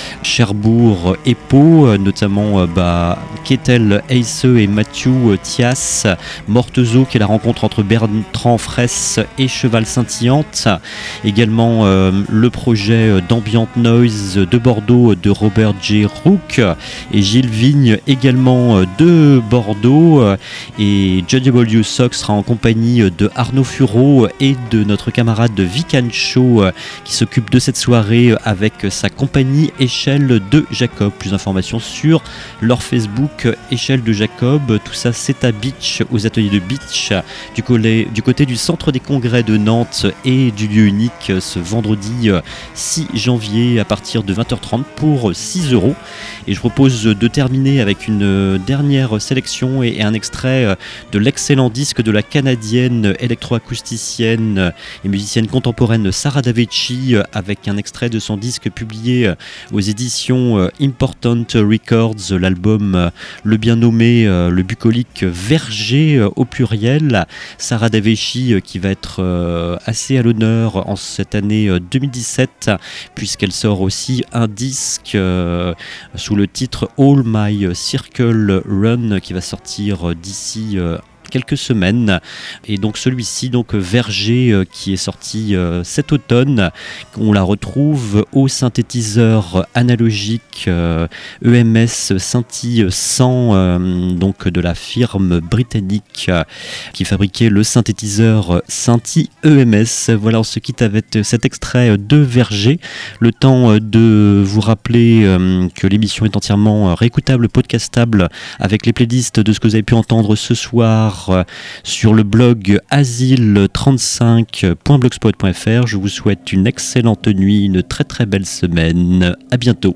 Cherbourg et Pau, notamment bah, Ketel Heisse et Mathieu Thias, Mortezo qui est la rencontre entre Bertrand Fraisse et Cheval Scintillante, également euh, le projet d'Ambient Noise de Bordeaux de Robert J. Rook et Gilles Vigne également de Bordeaux, et J W Sock sera en compagnie de Arnaud Furo et de notre camarade Vican Show qui s'occupe de cette soirée avec sa compagnie Échelle de Jacob. Plus d'informations sur leur Facebook Échelle de Jacob. Tout ça c'est à Beach, aux ateliers de Beach, du, collet, du côté du centre des congrès de Nantes et du lieu unique ce vendredi six janvier à partir de vingt heures trente pour six euros. Et je propose de terminer avec une dernière sélection et un extrait de l'excellent disque de la canadienne électroacousticienne et musicienne contemporaine Sarah Davici, avec un extrait de son disque publié aux éditions Important Records, l'album le bien nommé le bucolique Verger au pluriel. Sarah Davici qui va être assez à l'honneur en cette année deux mille dix-sept puisqu'elle sort aussi un disque euh, sous le titre All My Circle Run qui va sortir d'ici euh, quelques semaines, et donc celui-ci, donc Verger, euh, qui est sorti euh, cet automne, on la retrouve au synthétiseur analogique euh, E M S Synthi cent, euh, donc de la firme britannique euh, qui fabriquait le synthétiseur Synthi E M S. Voilà, on se quitte avec cet extrait de Verger, le temps de vous rappeler euh, que l'émission est entièrement réécoutable, podcastable avec les playlists de ce que vous avez pu entendre ce soir sur le blog asile trente-cinq point blogspot point f r. Je vous souhaite une excellente nuit, une très très belle semaine. À bientôt.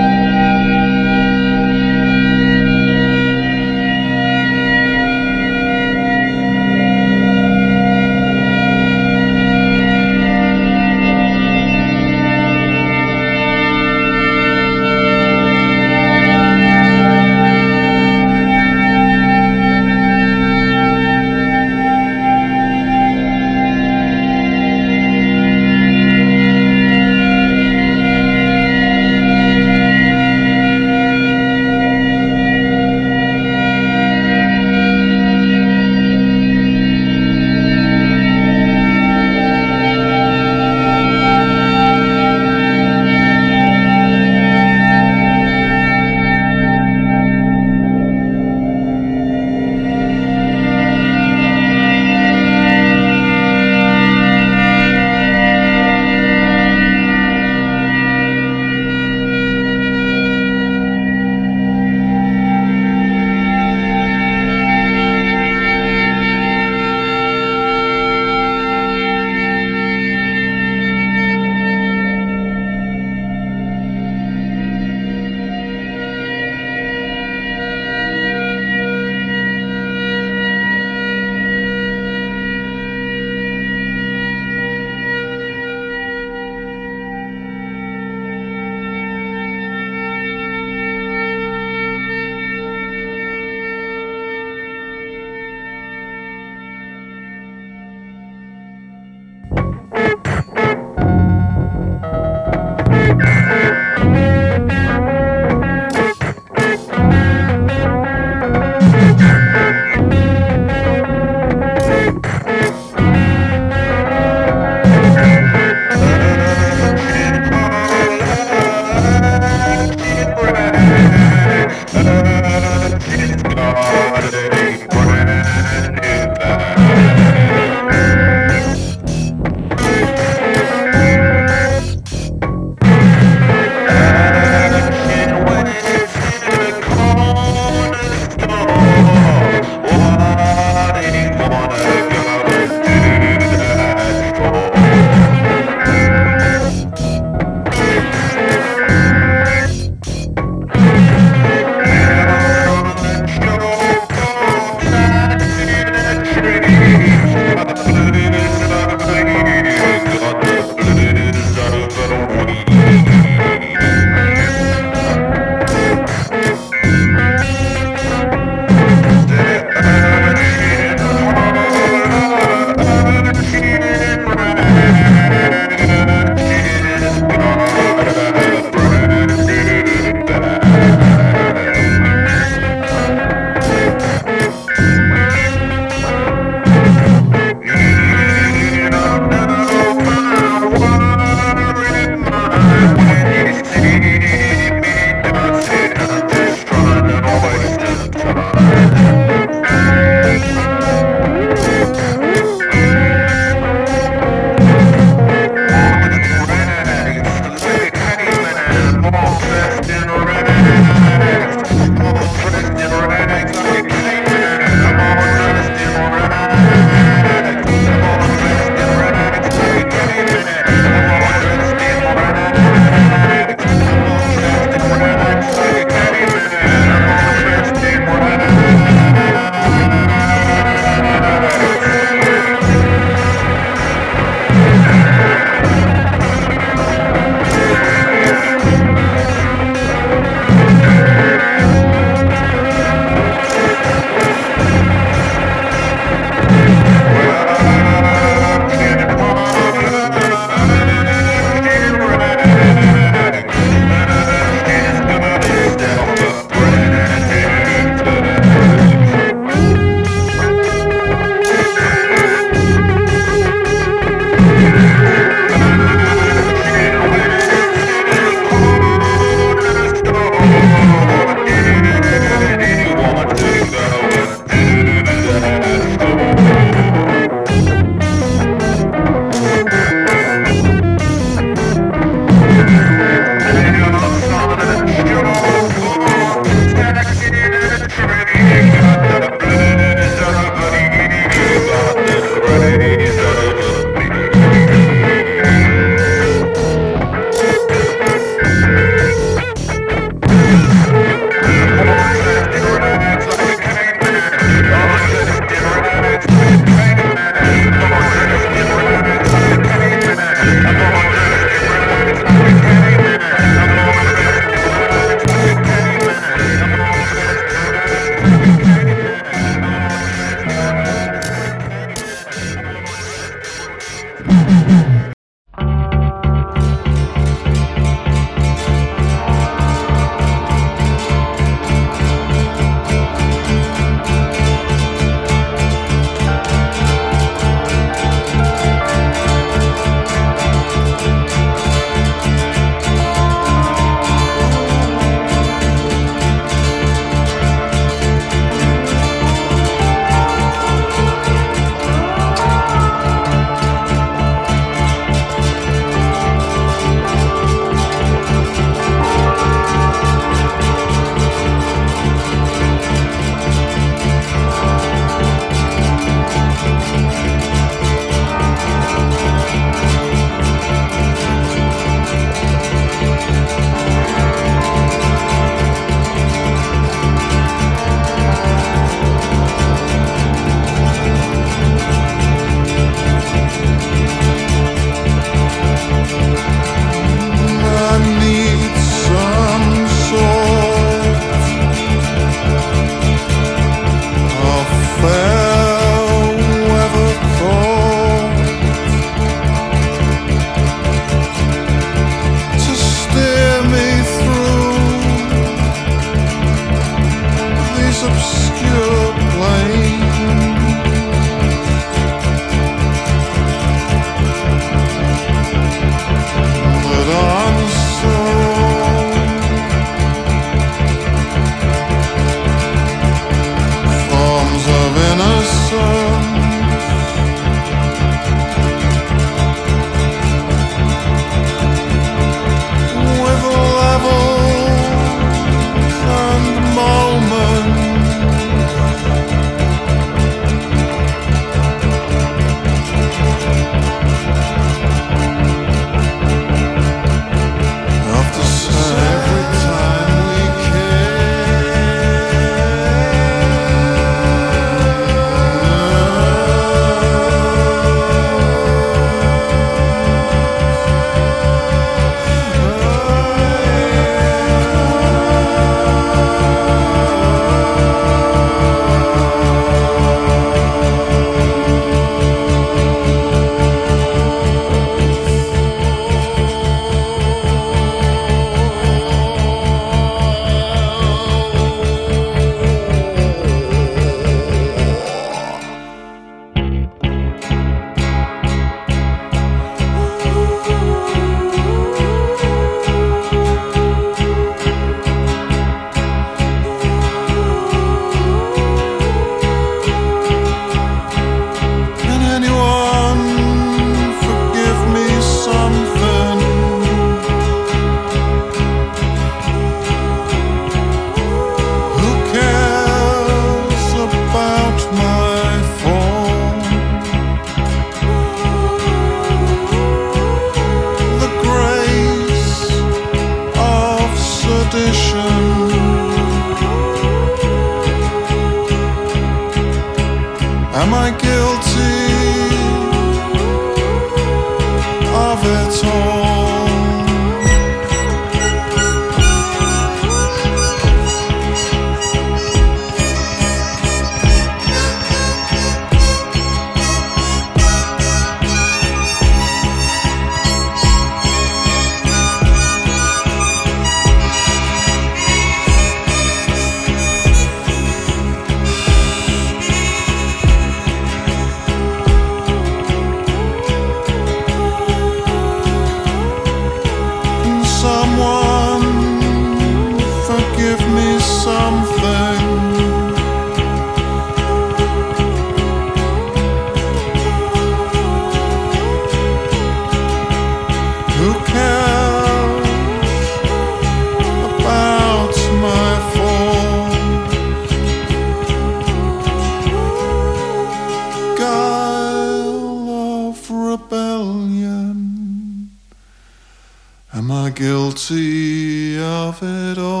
guilty of it all.